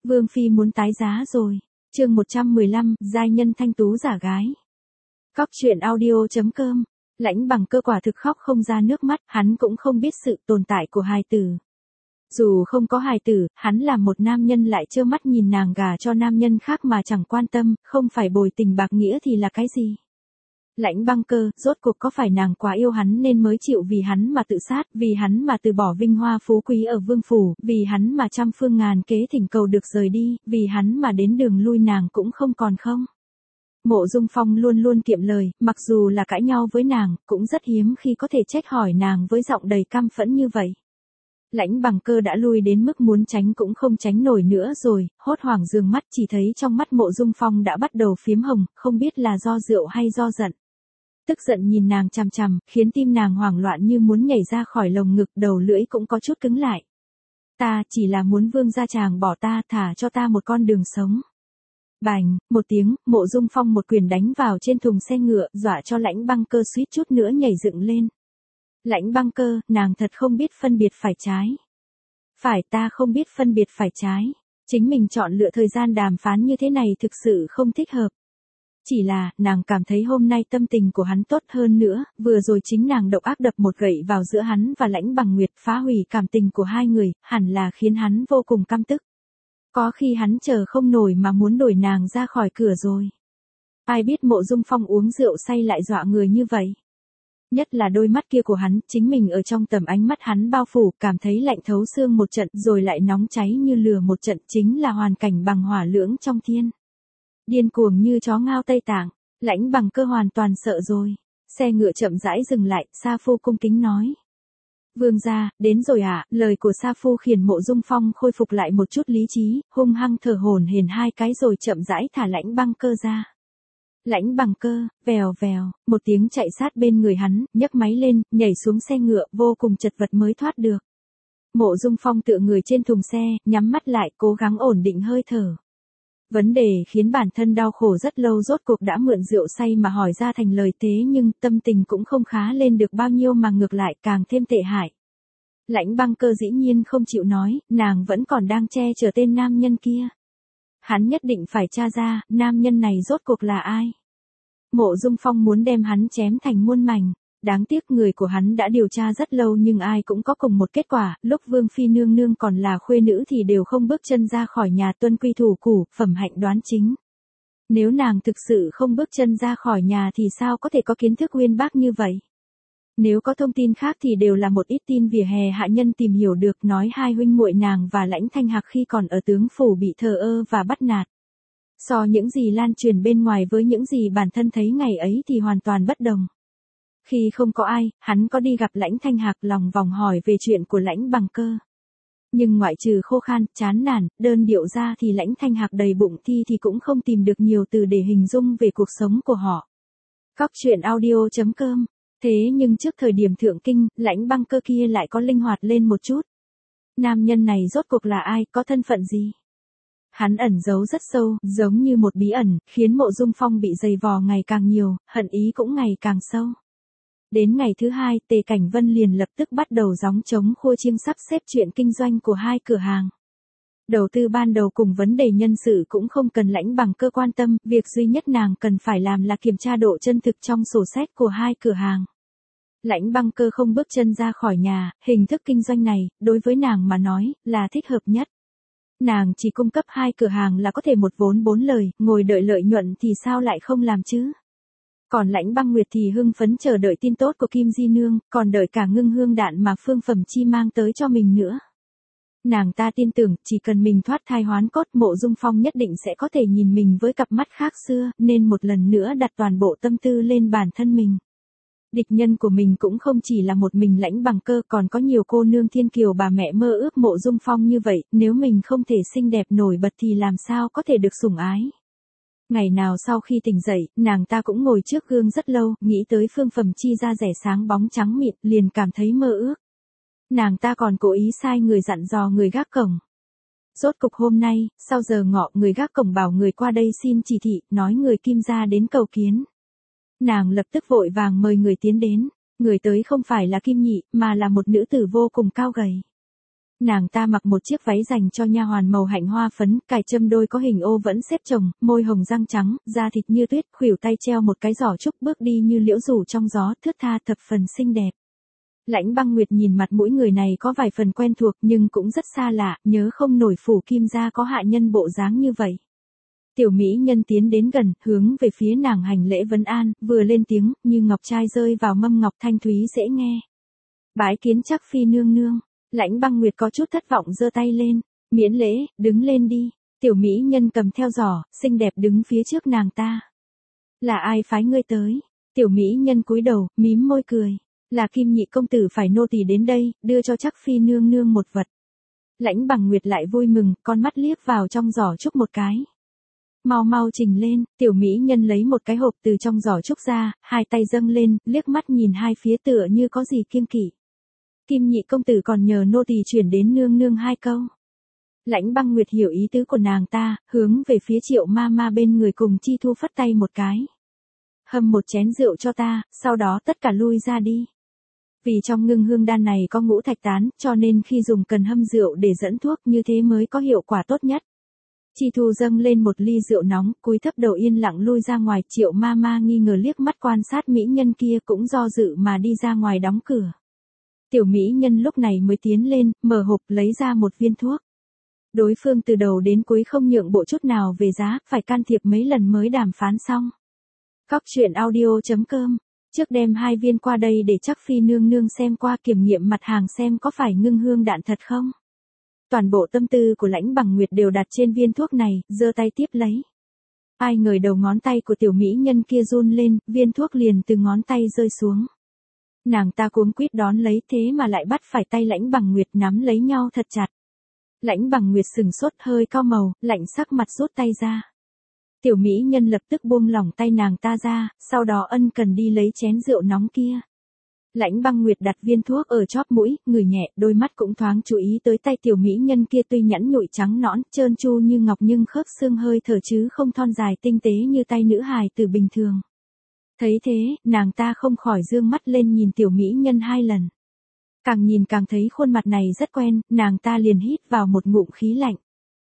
Vương phi muốn tái giá rồi. Chương 115, giai nhân thanh tú giả gái. Cóc truyện audio.com. Lãnh Bằng Cơ quả thực khóc không ra nước mắt, hắn cũng không biết sự tồn tại của hài tử. Dù không có hài tử, hắn là một nam nhân lại trơ mắt nhìn nàng gả cho nam nhân khác mà chẳng quan tâm, không phải bồi tình bạc nghĩa thì là cái gì? Lãnh Băng Cơ, rốt cuộc có phải nàng quá yêu hắn nên mới chịu vì hắn mà tự sát, vì hắn mà từ bỏ vinh hoa phú quý ở vương phủ, vì hắn mà trăm phương ngàn kế thỉnh cầu được rời đi, vì hắn mà đến đường lui nàng cũng không còn không? Mộ Dung Phong luôn luôn kiệm lời, mặc dù là cãi nhau với nàng, cũng rất hiếm khi có thể trách hỏi nàng với giọng đầy căm phẫn như vậy. Lãnh Bằng Cơ đã lui đến mức muốn tránh cũng không tránh nổi nữa rồi, hốt hoảng dường mắt chỉ thấy trong mắt Mộ Dung Phong đã bắt đầu phiếm hồng, không biết là do rượu hay do giận. Tức giận nhìn nàng chằm chằm, khiến tim nàng hoảng loạn như muốn nhảy ra khỏi lồng ngực, đầu lưỡi cũng có chút cứng lại. Ta chỉ là muốn vương gia chàng bỏ ta, thả cho ta một con đường sống. Bành, một tiếng, Mộ Dung Phong một quyền đánh vào trên thùng xe ngựa, dọa cho Lãnh Băng Cơ suýt chút nữa nhảy dựng lên. Lãnh Băng Cơ, nàng thật không biết phân biệt phải trái. Phải, ta không biết phân biệt phải trái. Chính mình chọn lựa thời gian đàm phán như thế này thực sự không thích hợp. Chỉ là, nàng cảm thấy hôm nay tâm tình của hắn tốt hơn nữa, vừa rồi chính nàng độc ác đập một gậy vào giữa hắn và Lãnh Bằng Nguyệt, phá hủy cảm tình của hai người, hẳn là khiến hắn vô cùng căm tức. Có khi hắn chờ không nổi mà muốn đuổi nàng ra khỏi cửa rồi. Ai biết Mộ Dung Phong uống rượu say lại dọa người như vậy. Nhất là đôi mắt kia của hắn, chính mình ở trong tầm ánh mắt hắn bao phủ, cảm thấy lạnh thấu xương một trận, rồi lại nóng cháy như lửa một trận, chính là hoàn cảnh bằng hỏa lưỡng trong thiên. Điên cuồng như chó ngao Tây Tạng, Lãnh Bằng Cơ hoàn toàn sợ rồi. Xe ngựa chậm rãi dừng lại, Sa Phu cung kính nói. Vương gia, đến rồi ạ, lời của Sa Phu khiến Mộ Dung Phong khôi phục lại một chút lý trí, hung hăng thở hổn hển hai cái rồi chậm rãi thả Lãnh Băng Cơ ra. Lãnh Bằng Cơ, vèo vèo, một tiếng chạy sát bên người hắn, nhấc máy lên, nhảy xuống xe ngựa, vô cùng chật vật mới thoát được. Mộ Dung Phong tựa người trên thùng xe, nhắm mắt lại, cố gắng ổn định hơi thở. Vấn đề khiến bản thân đau khổ rất lâu rốt cuộc đã mượn rượu say mà hỏi ra thành lời, thế nhưng tâm tình cũng không khá lên được bao nhiêu mà ngược lại càng thêm tệ hại. Lãnh Băng Cơ dĩ nhiên không chịu nói, nàng vẫn còn đang che chở tên nam nhân kia. Hắn nhất định phải tra ra, nam nhân này rốt cuộc là ai. Mộ Dung Phong muốn đem hắn chém thành muôn mảnh. Đáng tiếc người của hắn đã điều tra rất lâu nhưng ai cũng có cùng một kết quả, lúc Vương Phi nương nương còn là khuê nữ thì đều không bước chân ra khỏi nhà tuân quy thủ củ, phẩm hạnh đoán chính. Nếu nàng thực sự không bước chân ra khỏi nhà thì sao có thể có kiến thức uyên bác như vậy? Nếu có thông tin khác thì đều là một ít tin vỉa hè hạ nhân tìm hiểu được, nói hai huynh muội nàng và Lãnh Thanh Hạc khi còn ở tướng phủ bị thờ ơ và bắt nạt. So những gì lan truyền bên ngoài với những gì bản thân thấy ngày ấy thì hoàn toàn bất đồng. Khi không có ai, hắn có đi gặp Lãnh Thanh Hạc lòng vòng hỏi về chuyện của Lãnh Bằng Cơ. Nhưng ngoại trừ khô khan, chán nản, đơn điệu ra thì Lãnh Thanh Hạc đầy bụng thi thì cũng không tìm được nhiều từ để hình dung về cuộc sống của họ. Cóc truyện audio.com. Thế nhưng trước thời điểm thượng kinh, Lãnh Băng Cơ kia lại có linh hoạt lên một chút. Nam nhân này rốt cuộc là ai, có thân phận gì? Hắn ẩn giấu rất sâu, giống như một bí ẩn, khiến Mộ Dung Phong bị dày vò ngày càng nhiều, hận ý cũng ngày càng sâu. Đến ngày thứ hai, Tề Cảnh Vân liền lập tức bắt đầu gióng trống khua chiêng sắp xếp chuyện kinh doanh của hai cửa hàng. Đầu tư ban đầu cùng vấn đề nhân sự cũng không cần Lãnh Bằng Cơ quan tâm, việc duy nhất nàng cần phải làm là kiểm tra độ chân thực trong sổ sách của hai cửa hàng. Lãnh Băng Cơ không bước chân ra khỏi nhà, hình thức kinh doanh này, đối với nàng mà nói, là thích hợp nhất. Nàng chỉ cung cấp hai cửa hàng là có thể một vốn bốn lời, ngồi đợi lợi nhuận thì sao lại không làm chứ? Còn Lãnh Băng Nguyệt thì hưng phấn chờ đợi tin tốt của Kim Di Nương, còn đợi cả ngưng hương đạn mà Phương Phẩm Chi mang tới cho mình nữa. Nàng ta tin tưởng, chỉ cần mình thoát thai hoán cốt, Mộ Dung Phong nhất định sẽ có thể nhìn mình với cặp mắt khác xưa, nên một lần nữa đặt toàn bộ tâm tư lên bản thân mình. Địch nhân của mình cũng không chỉ là một mình Lãnh Bằng Cơ, còn có nhiều cô nương thiên kiều bà mẹ mơ ước Mộ Dung Phong như vậy, nếu mình không thể xinh đẹp nổi bật thì làm sao có thể được sủng ái. Ngày nào sau khi tỉnh dậy, nàng ta cũng ngồi trước gương rất lâu, nghĩ tới Phương Phẩm Chi da rẻ sáng bóng trắng mịn, liền cảm thấy mơ ước. Nàng ta còn cố ý sai người dặn dò người gác cổng. Rốt cục hôm nay, sau giờ ngọ, người gác cổng bảo người qua đây xin chỉ thị, nói người Kim gia đến cầu kiến. Nàng lập tức vội vàng mời người tiến đến, người tới không phải là Kim Nhị, mà là một nữ tử vô cùng cao gầy. Nàng ta mặc một chiếc váy dành cho nha hoàn màu hạnh hoa phấn, cài châm đôi có hình ô vẫn xếp chồng, môi hồng răng trắng, da thịt như tuyết, khuỷu tay treo một cái giỏ trúc, bước đi như liễu rủ trong gió, thướt tha thập phần xinh đẹp. Lãnh Băng Nguyệt nhìn mặt mũi người này có vài phần quen thuộc nhưng cũng rất xa lạ, nhớ không nổi Phủ Kim gia có hạ nhân bộ dáng như vậy. Tiểu mỹ nhân tiến đến gần, hướng về phía nàng hành lễ vấn an, vừa lên tiếng, như ngọc trai rơi vào mâm ngọc thanh thúy dễ nghe. Bái kiến Trắc phi nương nương. Lãnh Băng Nguyệt có chút thất vọng giơ tay lên, miễn lễ, đứng lên đi. Tiểu mỹ nhân cầm theo giỏ, xinh đẹp đứng phía trước nàng ta. Là ai phái ngươi tới? Tiểu mỹ nhân cúi đầu, mím môi cười. Là Kim nhị công tử phải nô tỳ đến đây, đưa cho Trắc phi nương nương một vật. Lãnh Bằng Nguyệt lại vui mừng, con mắt liếc vào trong giỏ trúc một cái. Mau mau trình lên, tiểu mỹ nhân lấy một cái hộp từ trong giỏ trúc ra, hai tay dâng lên, liếc mắt nhìn hai phía tựa như có gì kiêng kỵ. Kim nhị công tử còn nhờ nô tỳ chuyển đến nương nương hai câu. Lãnh Băng Nguyệt hiểu ý tứ của nàng ta, hướng về phía Triệu ma ma bên người cùng Chi Thu phất tay một cái. Hâm một chén rượu cho ta, sau đó tất cả lui ra đi. Vì trong ngưng hương đan này có ngũ thạch tán, cho nên khi dùng cần hâm rượu để dẫn thuốc, như thế mới có hiệu quả tốt nhất. Chi Thu dâng lên một ly rượu nóng, cúi thấp đầu yên lặng lui ra ngoài. Triệu ma ma nghi ngờ liếc mắt quan sát mỹ nhân kia, cũng do dự mà đi ra ngoài đóng cửa. Tiểu mỹ nhân lúc này mới tiến lên, mở hộp lấy ra một viên thuốc. Đối phương từ đầu đến cuối không nhượng bộ chút nào về giá, phải can thiệp mấy lần mới đàm phán xong. Cóc truyện audio.com. Trước đem hai viên qua đây để Trắc phi nương nương xem qua, kiểm nghiệm mặt hàng xem có phải ngưng hương đạn thật không. Toàn bộ tâm tư của Lãnh Bằng Nguyệt đều đặt trên viên thuốc này, giơ tay tiếp lấy. Ai ngờ đầu ngón tay của tiểu mỹ nhân kia run lên, viên thuốc liền từ ngón tay rơi xuống. Nàng ta cuống quýt đón lấy, thế mà lại bắt phải tay Lãnh Bằng Nguyệt nắm lấy nhau thật chặt. Lãnh Bằng Nguyệt sừng sốt, hơi cau màu, lạnh sắc mặt rút tay ra. Tiểu mỹ nhân lập tức buông lỏng tay nàng ta ra, sau đó ân cần đi lấy chén rượu nóng kia. Lãnh Băng Nguyệt đặt viên thuốc ở chóp mũi, ngửi nhẹ, đôi mắt cũng thoáng chú ý tới tay tiểu mỹ nhân kia, tuy nhẵn nhụi trắng nõn, trơn tru như ngọc nhưng khớp xương hơi thở chứ không thon dài tinh tế như tay nữ hài tử bình thường. Thấy thế, nàng ta không khỏi dương mắt lên nhìn tiểu mỹ nhân hai lần. Càng nhìn càng thấy khuôn mặt này rất quen, nàng ta liền hít vào một ngụm khí lạnh.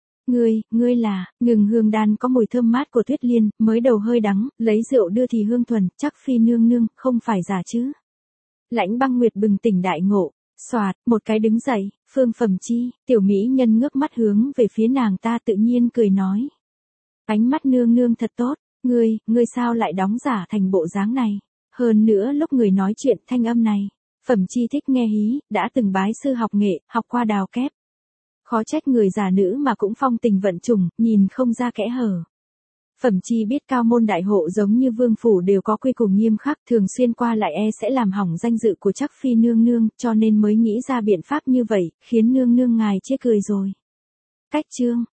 Ngươi là, ngừng hương đan có mùi thơm mát của Tuyết Liên, mới đầu hơi đắng, lấy rượu đưa thì hương thuần, Trắc phi nương nương, không phải giả chứ. Lãnh Băng Nguyệt bừng tỉnh đại ngộ, xoạt, một cái đứng dậy, Phương Phẩm Chi, tiểu mỹ nhân ngước mắt hướng về phía nàng ta tự nhiên cười nói. Ánh mắt nương nương thật tốt, ngươi sao lại đóng giả thành bộ dáng này, hơn nữa lúc người nói chuyện thanh âm này. Phẩm Chi thích nghe hí, đã từng bái sư học nghệ, học qua đào kép. Khó trách người già nữ mà cũng phong tình vận trùng, nhìn không ra kẽ hở. Phẩm Chi biết cao môn đại hộ giống như vương phủ đều có quy củ nghiêm khắc, thường xuyên qua lại sẽ làm hỏng danh dự của Trắc phi nương nương, cho nên mới nghĩ ra biện pháp như vậy, khiến nương nương ngài chê cười rồi. Cách chương